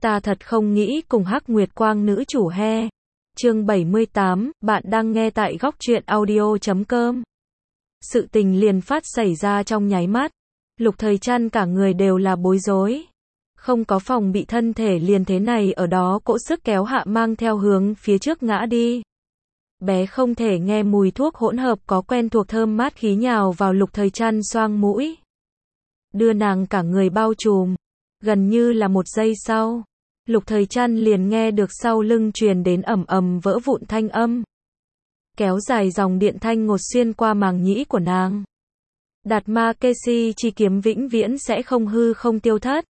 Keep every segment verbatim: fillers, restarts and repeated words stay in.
Ta thật không nghĩ cùng Hắc Nguyệt Quang nữ chủ he. Chương bảy mươi tám, bạn đang nghe tại góc truyện audio chấm com. Sự tình liền phát xảy ra trong nháy mắt. Lục Thời Trăn cả người đều là bối rối. Không có phòng bị, thân thể liền thế này ở đó cỗ sức kéo hạ mang theo hướng phía trước ngã đi. Bé không thể nghe mùi thuốc hỗn hợp có quen thuộc thơm mát khí nhào vào Lục Thời Trăn xoang mũi. Đưa nàng cả người bao trùm. Gần như là một giây sau, Lục Thời Trăn liền nghe được sau lưng truyền đến ầm ầm vỡ vụn thanh âm. Kéo dài dòng điện thanh ngột xuyên qua màng nhĩ của nàng. Đạt ma kê si chi kiếm vĩnh viễn sẽ không hư không tiêu thất.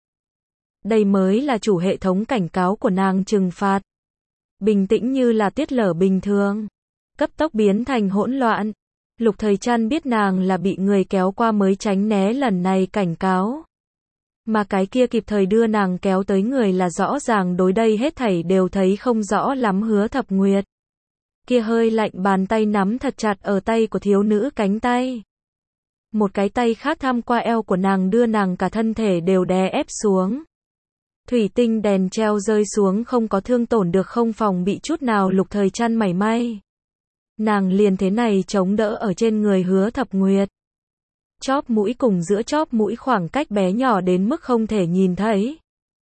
Đây mới là chủ hệ thống cảnh cáo của nàng trừng phạt. Bình tĩnh như là tuyết lở bình thường, cấp tốc biến thành hỗn loạn. Lục Thời Trăn biết nàng là bị người kéo qua mới tránh né lần này cảnh cáo. Mà cái kia kịp thời đưa nàng kéo tới người là rõ ràng đối đây hết thảy đều thấy không rõ lắm Hứa Thập Nguyệt. Kia hơi lạnh bàn tay nắm thật chặt ở tay của thiếu nữ cánh tay. Một cái tay khác tham qua eo của nàng đưa nàng cả thân thể đều đè ép xuống. Thủy tinh đèn treo rơi xuống không có thương tổn được không phòng bị chút nào Lục Thời Trăn mảy may. Nàng liền thế này chống đỡ ở trên người Hứa Thập Nguyệt. Chóp mũi cùng giữa chóp mũi khoảng cách bé nhỏ đến mức không thể nhìn thấy.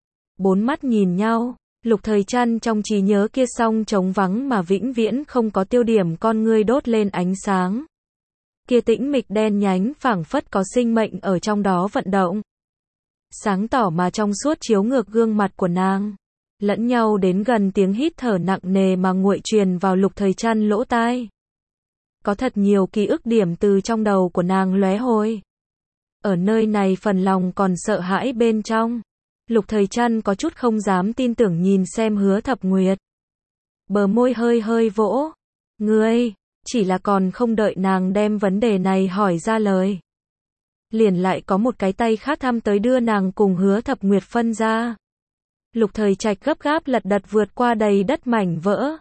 Bốn mắt nhìn nhau, Lục Thời Trăn trong trí nhớ kia song trống vắng mà vĩnh viễn không có tiêu điểm con ngươi đốt lên ánh sáng. Kia tĩnh mịch đen nhánh phảng phất có sinh mệnh ở trong đó vận động. Sáng tỏ mà trong suốt chiếu ngược gương mặt của nàng. Lẫn nhau đến gần tiếng hít thở nặng nề mà nguội truyền vào Lục Thời Trăn lỗ tai. Có thật nhiều ký ức điểm từ trong đầu của nàng lóe hồi. Ở nơi này phần lòng còn sợ hãi bên trong. Lục Thời Trăn có chút không dám tin tưởng nhìn xem Hứa Thập Nguyệt. Bờ môi hơi hơi vỗ. Ngươi, chỉ là còn không đợi nàng đem vấn đề này hỏi ra lời. Liền lại có một cái tay khác thăm tới đưa nàng cùng Hứa Thập Nguyệt phân ra. Lục Thời Trạch gấp gáp lật đật vượt qua đầy đất mảnh vỡ.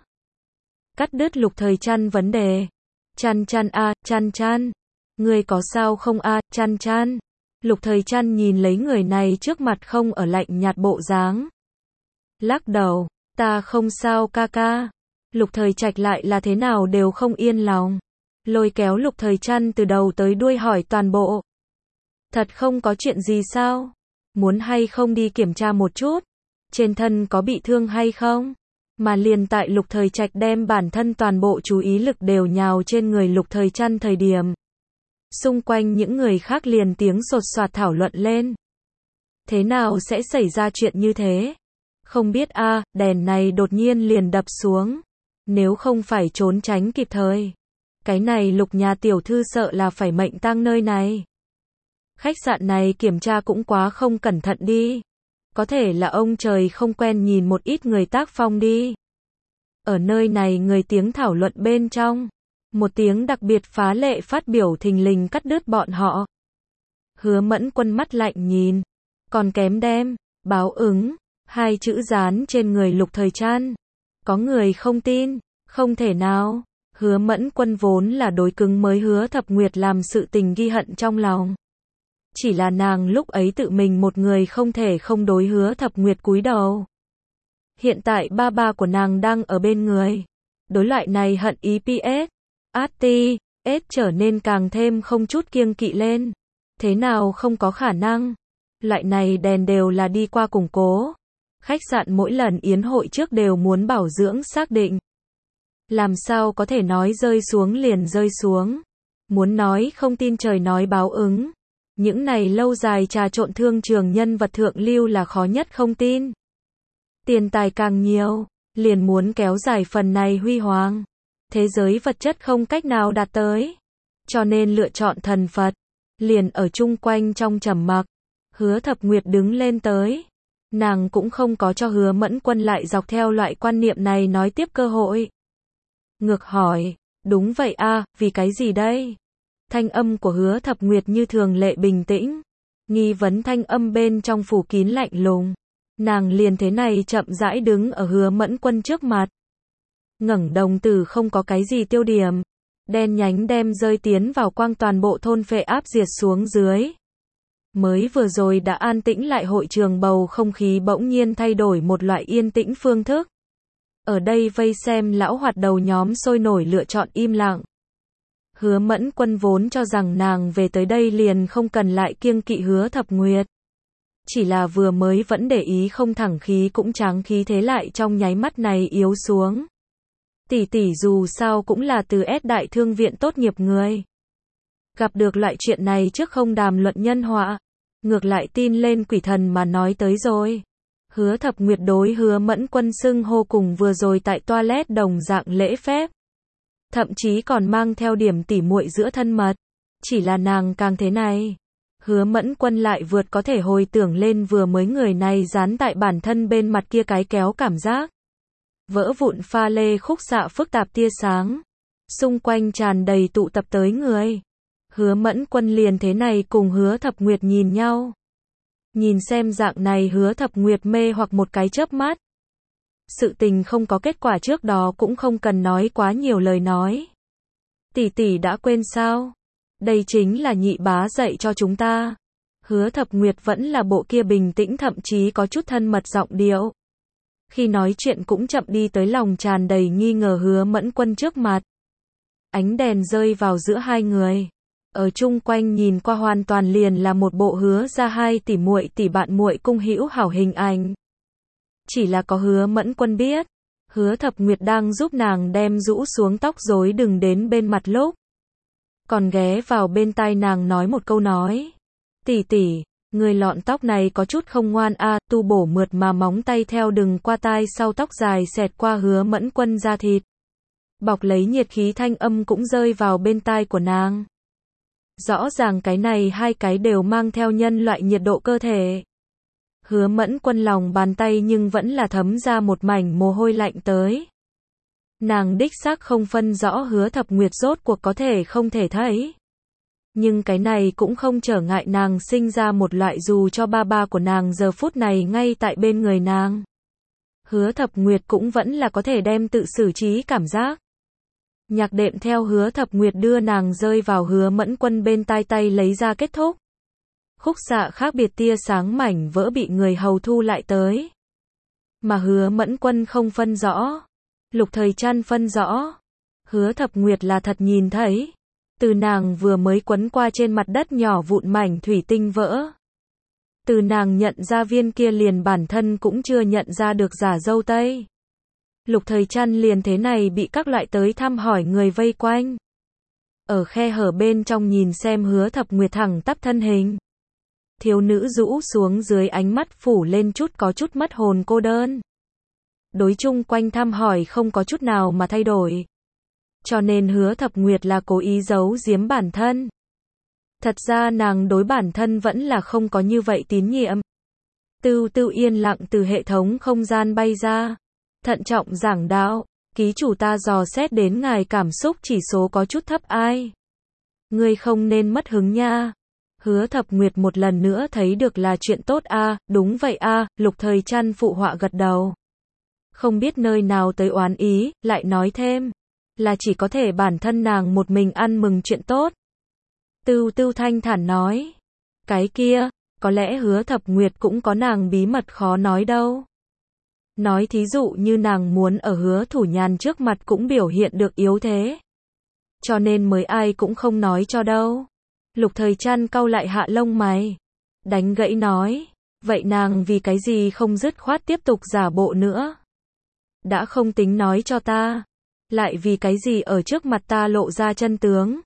Cắt đứt Lục Thời Trăn vấn đề. Trăn Trăn a, Trăn Trăn. Ngươi có sao không a, Trăn Trăn. Lục Thời Trăn nhìn lấy người này trước mặt không ở lạnh nhạt bộ dáng. Lắc đầu, ta không sao ca ca. Lục Thời Trạch lại là thế nào đều không yên lòng. Lôi kéo Lục Thời Trăn từ đầu tới đuôi hỏi toàn bộ. Thật không có chuyện gì sao? Muốn hay không đi kiểm tra một chút? Trên thân có bị thương hay không? Mà liền tại Lục Thời Trạch đem bản thân toàn bộ chú ý lực đều nhào trên người Lục Thời Trăn thời điểm. Xung quanh những người khác liền tiếng sột soạt thảo luận lên. Thế nào sẽ xảy ra chuyện như thế? Không biết a, à, đèn này đột nhiên liền đập xuống. Nếu không phải trốn tránh kịp thời. Cái này Lục nhà tiểu thư sợ là phải mệnh tang nơi này. Khách sạn này kiểm tra cũng quá không cẩn thận đi. Có thể là ông trời không quen nhìn một ít người tác phong đi. Ở nơi này người tiếng thảo luận bên trong. Một tiếng đặc biệt phá lệ phát biểu thình lình cắt đứt bọn họ. Hứa Mẫn Quân mắt lạnh nhìn. Còn kém đem, báo ứng, hai chữ dán trên người Lục Thời Trăn. Có người không tin, không thể nào. Hứa Mẫn Quân vốn là đối cứng mới Hứa Thập Nguyệt làm sự tình ghi hận trong lòng. Chỉ là nàng lúc ấy tự mình một người không thể không đối Hứa Thập Nguyệt cúi đầu. Hiện tại ba ba của nàng đang ở bên người. Đối loại này hận e pê ét, a tê, S trở nên càng thêm không chút kiêng kỵ lên. Thế nào không có khả năng. Loại này đèn đều là đi qua củng cố. Khách sạn mỗi lần yến hội trước đều muốn bảo dưỡng xác định. Làm sao có thể nói rơi xuống liền rơi xuống. Muốn nói không tin trời nói báo ứng. Những này lâu dài trà trộn thương trường nhân vật thượng lưu là khó nhất không tin. Tiền tài càng nhiều, liền muốn kéo dài phần này huy hoàng. Thế giới vật chất không cách nào đạt tới. Cho nên lựa chọn thần Phật. Liền ở chung quanh trong trầm mặc. Hứa Thập Nguyệt đứng lên tới. Nàng cũng không có cho Hứa Mẫn Quân lại dọc theo loại quan niệm này nói tiếp cơ hội. Ngược hỏi, đúng vậy a, à, vì cái gì đây? Thanh âm của Hứa Thập Nguyệt như thường lệ bình tĩnh. Nghi vấn thanh âm bên trong phủ kín lạnh lùng. Nàng liền thế này chậm rãi đứng ở Hứa Mẫn Quân trước mặt. Ngẩng đồng tử không có cái gì tiêu điểm. Đen nhánh đem rơi tiến vào quang toàn bộ thôn phệ áp diệt xuống dưới. Mới vừa rồi đã an tĩnh lại hội trường bầu không khí bỗng nhiên thay đổi một loại yên tĩnh phương thức. Ở đây vây xem lão hoạt đầu nhóm sôi nổi lựa chọn im lặng. Hứa Mẫn Quân vốn cho rằng nàng về tới đây liền không cần lại kiêng kỵ Hứa Thập Nguyệt. Chỉ là vừa mới vẫn để ý không thẳng khí cũng tráng khí thế lại trong nháy mắt này yếu xuống. Tỷ tỷ dù sao cũng là từ S đại thương viện tốt nghiệp người. Gặp được loại chuyện này trước không đàm luận nhân họa. Ngược lại tin lên quỷ thần mà nói tới rồi. Hứa Thập Nguyệt đối Hứa Mẫn Quân xưng hô cùng vừa rồi tại toilet đồng dạng lễ phép. Thậm chí còn mang theo điểm tỉ muội giữa thân mật. Chỉ là nàng càng thế này. Hứa Mẫn Quân lại vượt có thể hồi tưởng lên vừa mới người này dán tại bản thân bên mặt kia cái kéo cảm giác. Vỡ vụn pha lê khúc xạ phức tạp tia sáng. Xung quanh tràn đầy tụ tập tới người. Hứa Mẫn Quân liền thế này cùng Hứa Thập Nguyệt nhìn nhau. Nhìn xem dạng này Hứa Thập Nguyệt mê hoặc một cái chớp mắt. Sự tình không có kết quả trước đó cũng không cần nói quá nhiều lời nói. Tỷ tỷ đã quên sao? Đây chính là nhị bá dạy cho chúng ta. Hứa Thập Nguyệt vẫn là bộ kia bình tĩnh thậm chí có chút thân mật giọng điệu. Khi nói chuyện cũng chậm đi tới lòng tràn đầy nghi ngờ Hứa Mẫn Quân trước mặt. Ánh đèn rơi vào giữa hai người. Ở chung quanh nhìn qua hoàn toàn liền là một bộ Hứa ra hai tỷ muội tỷ bạn muội cung hữu hảo hình ảnh. Chỉ là có Hứa Mẫn Quân biết, Hứa Thập Nguyệt đang giúp nàng đem rũ xuống tóc rối đừng đến bên mặt lúc. Còn ghé vào bên tai nàng nói một câu nói. Tỷ tỷ, người lọn tóc này có chút không ngoan a, à, tu bổ mượt mà móng tay theo đừng qua tai sau tóc dài xẹt qua Hứa Mẫn Quân da thịt. Bọc lấy nhiệt khí thanh âm cũng rơi vào bên tai của nàng. Rõ ràng cái này hai cái đều mang theo nhân loại nhiệt độ cơ thể. Hứa Mẫn Quân lòng bàn tay nhưng vẫn là thấm ra một mảnh mồ hôi lạnh tới. Nàng đích xác không phân rõ Hứa Thập Nguyệt rốt cuộc có thể không thể thấy. Nhưng cái này cũng không trở ngại nàng sinh ra một loại dù cho ba ba của nàng giờ phút này ngay tại bên người nàng. Hứa Thập Nguyệt cũng vẫn là có thể đem tự xử trí cảm giác. Nhạc đệm theo Hứa Thập Nguyệt đưa nàng rơi vào Hứa Mẫn Quân bên tai tay lấy ra kết thúc. Khúc xạ khác biệt tia sáng mảnh vỡ bị người hầu thu lại tới. Mà Hứa Mẫn Quân không phân rõ. Lục Thời Trăn phân rõ. Hứa Thập Nguyệt là thật nhìn thấy. Từ nàng vừa mới quấn qua trên mặt đất nhỏ vụn mảnh thủy tinh vỡ. Từ nàng nhận ra viên kia liền bản thân cũng chưa nhận ra được giả dâu tây. Lục Thời Trăn liền thế này bị các loại tới thăm hỏi người vây quanh. Ở khe hở bên trong nhìn xem Hứa Thập Nguyệt thẳng tắp thân hình. Thiếu nữ rũ xuống dưới ánh mắt phủ lên chút có chút mất hồn cô đơn. Đối chung quanh thăm hỏi không có chút nào mà thay đổi. Cho nên Hứa Thập Nguyệt là cố ý giấu giếm bản thân. Thật ra nàng đối bản thân vẫn là không có như vậy tín nhiệm. Tưu Tưu yên lặng từ hệ thống không gian bay ra. Thận trọng giảng đạo, ký chủ ta dò xét đến ngài cảm xúc chỉ số có chút thấp ai. Ngươi không nên mất hứng nha. Hứa Thập Nguyệt một lần nữa thấy được là chuyện tốt a, à, đúng vậy a, à, Lục Thời Trăn phụ họa gật đầu. Không biết nơi nào tới oán ý, lại nói thêm, là chỉ có thể bản thân nàng một mình ăn mừng chuyện tốt. Tưu Tưu thanh thản nói, cái kia, có lẽ Hứa Thập Nguyệt cũng có nàng bí mật khó nói đâu. Nói thí dụ như nàng muốn ở Hứa Thủ Nhàn trước mặt cũng biểu hiện được yếu thế. Cho nên mới ai cũng không nói cho đâu. Lục Thời Trăn cau lại hạ lông mày. Đánh gãy nói. Vậy nàng vì cái gì không dứt khoát tiếp tục giả bộ nữa? Đã không tính nói cho ta. Lại vì cái gì ở trước mặt ta lộ ra chân tướng?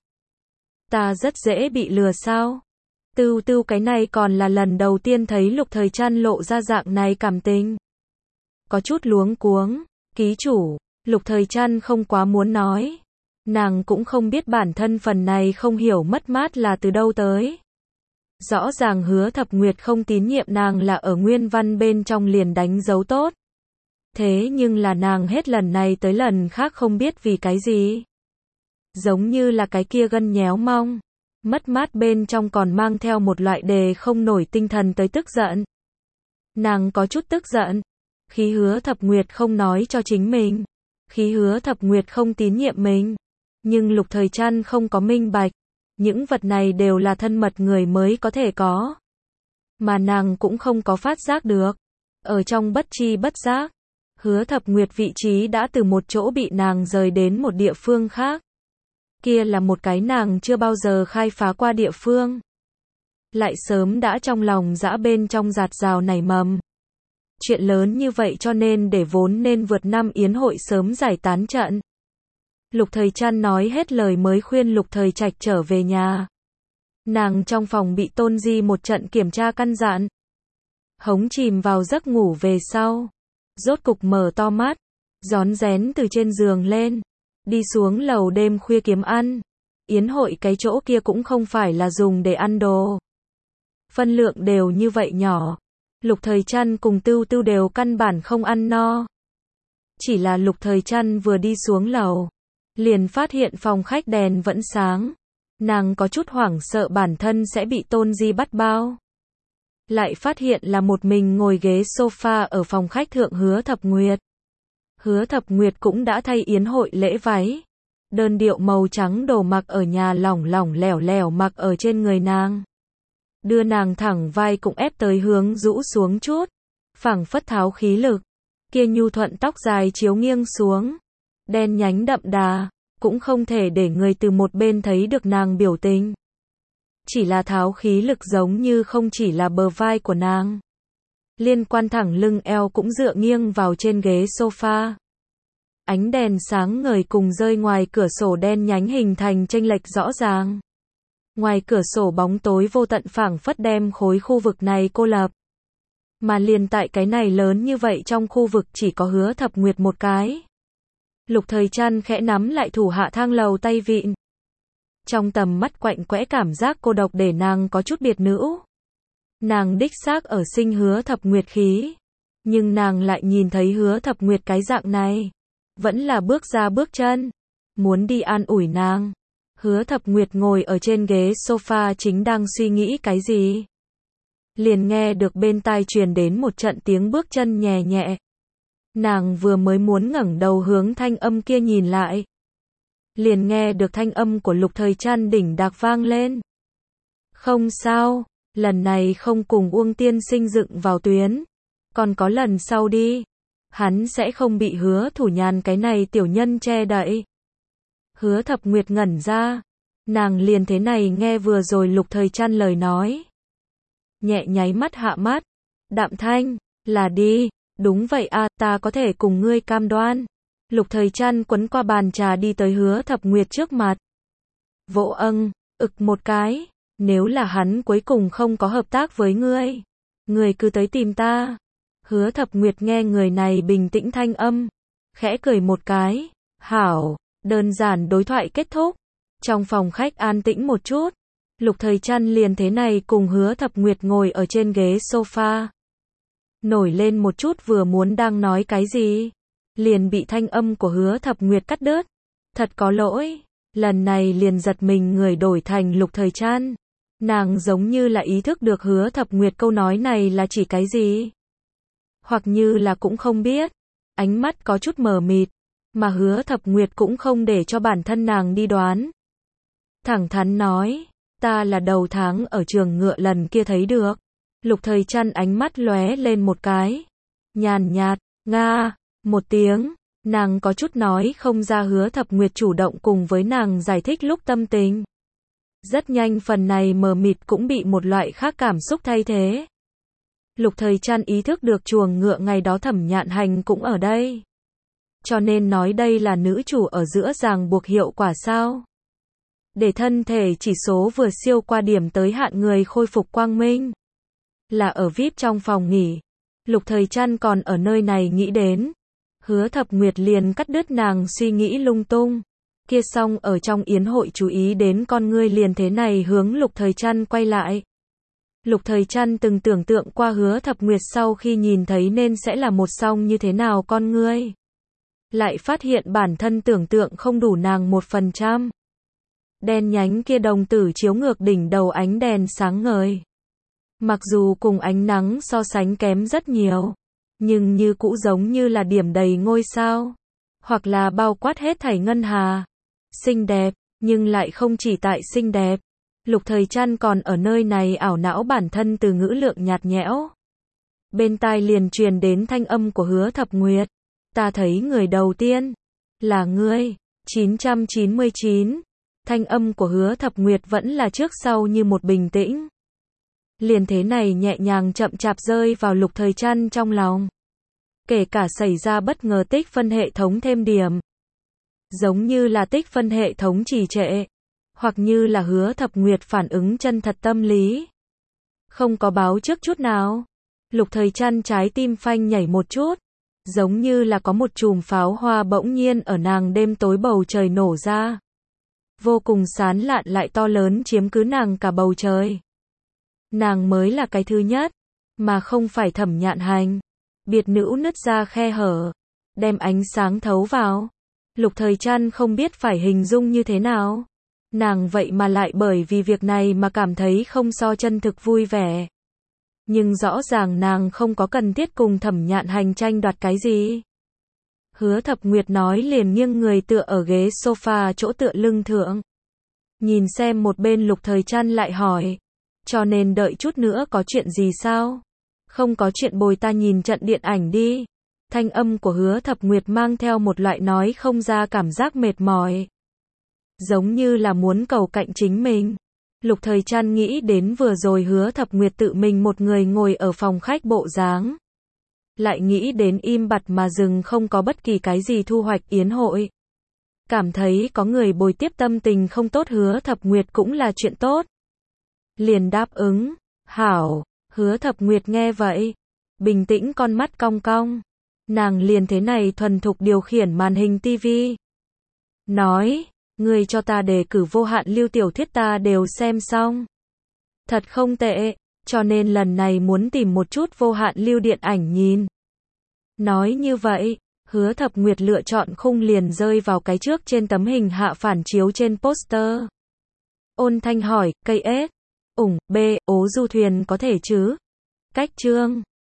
Ta rất dễ bị lừa sao? Tưu Tưu cái này còn là lần đầu tiên thấy Lục Thời Trăn lộ ra dạng này cảm tình. Có chút luống cuống. Ký chủ, Lục Thời Trăn không quá muốn nói. Nàng cũng không biết bản thân phần này không hiểu mất mát là từ đâu tới. Rõ ràng Hứa Thập Nguyệt không tín nhiệm nàng là ở nguyên văn bên trong liền đánh dấu tốt. Thế nhưng là nàng hết lần này tới lần khác không biết vì cái gì. Giống như là cái kia gân nhéo mong. Mất mát bên trong còn mang theo một loại đề không nổi tinh thần tới tức giận. Nàng có chút tức giận. Khi Hứa Thập Nguyệt không nói cho chính mình. Khi Hứa Thập Nguyệt không tín nhiệm mình. Nhưng Lục Thời Trăn không có minh bạch. Những vật này đều là thân mật người mới có thể có. mà nàng cũng không có phát giác được. Ở trong bất tri bất giác, Hứa Thập Nguyệt vị trí đã từ một chỗ bị nàng rời đến một địa phương khác. Kia là một cái nàng chưa bao giờ khai phá qua địa phương. Lại sớm đã trong lòng dã bên trong giạt rào nảy mầm. Chuyện lớn như vậy cho nên để vốn nên vượt năm yến hội sớm giải tán trận. Lục Thời Trăn nói hết lời mới khuyên Lục Thời Trạch trở về nhà. Nàng trong phòng bị Tôn Di một trận kiểm tra căn dặn. Hống chìm vào giấc ngủ về sau. Rốt cục mở to mắt, rón rén từ trên giường lên. Đi xuống lầu đêm khuya kiếm ăn. Yến hội cái chỗ kia cũng không phải là dùng để ăn đồ. Phân lượng đều như vậy nhỏ. Lục Thời Trăn cùng Tưu Tưu đều căn bản không ăn no. Chỉ là Lục Thời Trăn vừa đi xuống lầu, liền phát hiện phòng khách đèn vẫn sáng. Nàng có chút hoảng sợ bản thân sẽ bị Tôn Di bắt bao. Lại phát hiện là một mình ngồi ghế sofa ở phòng khách thượng Hứa Thập Nguyệt. Hứa Thập Nguyệt cũng đã thay yến hội lễ váy. Đơn điệu màu trắng đồ mặc ở nhà lỏng lỏng lẻo lẻo mặc ở trên người nàng. Đưa nàng thẳng vai cũng ép tới hướng rũ xuống chút. Phảng phất tháo khí lực. Kia nhu thuận tóc dài chiếu nghiêng xuống. Đen nhánh đậm đà. Cũng không thể để người từ một bên thấy được nàng biểu tình. Chỉ là tháo khí lực giống như không chỉ là bờ vai của nàng. Liên quan thẳng lưng eo cũng dựa nghiêng vào trên ghế sofa. Ánh đèn sáng ngời cùng rơi ngoài cửa sổ đen nhánh hình thành chênh lệch rõ ràng. Ngoài cửa sổ bóng tối vô tận phảng phất đem khối khu vực này cô lập. Mà liền tại cái này lớn như vậy trong khu vực chỉ có Hứa Thập Nguyệt một cái. Lục Thời Trăn khẽ nắm lại thủ hạ thang lầu tay vịn. Trong tầm mắt quạnh quẽ cảm giác cô độc để nàng có chút biệt nữ. Nàng đích xác ở sinh Hứa Thập Nguyệt khí. Nhưng nàng lại nhìn thấy Hứa Thập Nguyệt cái dạng này. Vẫn là bước ra bước chân. Muốn đi an ủi nàng. Hứa Thập Nguyệt ngồi ở trên ghế sofa chính đang suy nghĩ cái gì. Liền nghe được bên tai truyền đến một trận tiếng bước chân nhẹ nhẹ. Nàng vừa mới muốn ngẩng đầu hướng thanh âm kia nhìn lại. Liền nghe được thanh âm của Lục Thời Trăn đỉnh đạc vang lên. Không sao, lần này không cùng Uông tiên sinh dựng vào tuyến. Còn có lần sau đi. Hắn sẽ không bị Hứa Thủ Nhàn cái này tiểu nhân che đậy. Hứa Thập Nguyệt ngẩn ra. Nàng liền thế này nghe vừa rồi Lục Thời Trăn lời nói. Nhẹ nháy mắt hạ mắt. Đạm thanh, là đi. Đúng vậy à, ta có thể cùng ngươi cam đoan. Lục Thời Trăn quấn qua bàn trà đi tới Hứa Thập Nguyệt trước mặt. Vỗ âng, ực một cái. Nếu là hắn cuối cùng không có hợp tác với ngươi, ngươi cứ tới tìm ta. Hứa Thập Nguyệt nghe người này bình tĩnh thanh âm. Khẽ cười một cái. Hảo, đơn giản đối thoại kết thúc. Trong phòng khách an tĩnh một chút. Lục Thời Trăn liền thế này cùng Hứa Thập Nguyệt ngồi ở trên ghế sofa. Nổi lên một chút vừa muốn đang nói cái gì. Liền bị thanh âm của Hứa Thập Nguyệt cắt đứt. Thật có lỗi. Lần này liền giật mình người đổi thành Lục Thời Trăn. Nàng giống như là ý thức được Hứa Thập Nguyệt câu nói này là chỉ cái gì. Hoặc như là cũng không biết. Ánh mắt có chút mờ mịt. Mà Hứa Thập Nguyệt cũng không để cho bản thân nàng đi đoán. Thẳng thắn nói. Ta là đầu tháng ở trường ngựa lần kia thấy được. Lục Thời Trăn ánh mắt lóe lên một cái. Nhàn nhạt, nga, một tiếng. Nàng có chút nói không ra Hứa Thập Nguyệt chủ động cùng với nàng giải thích lúc tâm tình. Rất nhanh phần này mờ mịt cũng bị một loại khác cảm xúc thay thế. Lục Thời Trăn ý thức được chuồng ngựa ngày đó Thẩm Nhạn Hành cũng ở đây. Cho nên nói đây là nữ chủ ở giữa ràng buộc hiệu quả sao. Để thân thể chỉ số vừa siêu qua điểm tới hạn người khôi phục quang minh. Là ở vi ai pi trong phòng nghỉ. Lục Thời Trăn còn ở nơi này nghĩ đến. Hứa Thập Nguyệt liền cắt đứt nàng suy nghĩ lung tung. Kia xong ở trong yến hội chú ý đến con ngươi liền thế này hướng Lục Thời Trăn quay lại. Lục Thời Trăn từng tưởng tượng qua Hứa Thập Nguyệt sau khi nhìn thấy nên sẽ là một song như thế nào con ngươi. Lại phát hiện bản thân tưởng tượng không đủ nàng một phần trăm. Đen nhánh kia đồng tử chiếu ngược đỉnh đầu ánh đèn sáng ngời. Mặc dù cùng ánh nắng so sánh kém rất nhiều, nhưng như cũ giống như là điểm đầy ngôi sao, hoặc là bao quát hết thảy ngân hà. Xinh đẹp, nhưng lại không chỉ tại xinh đẹp. Lục Thời Trăn còn ở nơi này ảo não bản thân từ ngữ lượng nhạt nhẽo. Bên tai liền truyền đến thanh âm của Hứa Thập Nguyệt. Ta thấy người đầu tiên là ngươi. chín trăm chín mươi chín. Thanh âm của Hứa Thập Nguyệt vẫn là trước sau như một bình tĩnh. Liền thế này nhẹ nhàng chậm chạp rơi vào Lục Thời Trăn trong lòng. Kể cả xảy ra bất ngờ tích phân hệ thống thêm điểm. Giống như là tích phân hệ thống trì trệ. Hoặc như là Hứa Thập Nguyệt phản ứng chân thật tâm lý. Không có báo trước chút nào. Lục Thời Trăn trái tim phanh nhảy một chút. Giống như là có một chùm pháo hoa bỗng nhiên ở nàng đêm tối bầu trời nổ ra. Vô cùng sán lạn lại to lớn chiếm cứ nàng cả bầu trời. Nàng mới là cái thứ nhất. Mà không phải Thẩm Nhạn Hành. Biệt nữ nứt ra khe hở. Đem ánh sáng thấu vào. Lục Thời Trăn không biết phải hình dung như thế nào. Nàng vậy mà lại bởi vì việc này mà cảm thấy không so chân thực vui vẻ. Nhưng rõ ràng nàng không có cần thiết cùng Thẩm Nhạn Hành tranh đoạt cái gì. Hứa Thập Nguyệt nói liền nghiêng người tựa ở ghế sofa chỗ tựa lưng thượng. Nhìn xem một bên Lục Thời Trăn lại hỏi. Cho nên đợi chút nữa có chuyện gì sao? Không có chuyện bồi ta nhìn trận điện ảnh đi. Thanh âm của Hứa Thập Nguyệt mang theo một loại nói không ra cảm giác mệt mỏi. Giống như là muốn cầu cạnh chính mình. Lục Thời Trăn nghĩ đến vừa rồi Hứa Thập Nguyệt tự mình một người ngồi ở phòng khách bộ dáng. Lại nghĩ đến im bặt mà dừng không có bất kỳ cái gì thu hoạch yến hội. Cảm thấy có người bồi tiếp tâm tình không tốt Hứa Thập Nguyệt cũng là chuyện tốt. Liền đáp ứng. Hảo. Hứa Thập Nguyệt nghe vậy. Bình tĩnh con mắt cong cong. Nàng liền thế này thuần thục điều khiển màn hình tivi. Nói. Ngươi cho ta đề cử vô hạn lưu tiểu thuyết ta đều xem xong. Thật không tệ, cho nên lần này muốn tìm một chút vô hạn lưu điện ảnh nhìn. Nói như vậy, Hứa Thập Nguyệt lựa chọn khung liền rơi vào cái trước trên tấm hình hạ phản chiếu trên poster. Ôn Thanh hỏi, cây ếch, ủng, B, ố du thuyền có thể chứ? Cách chương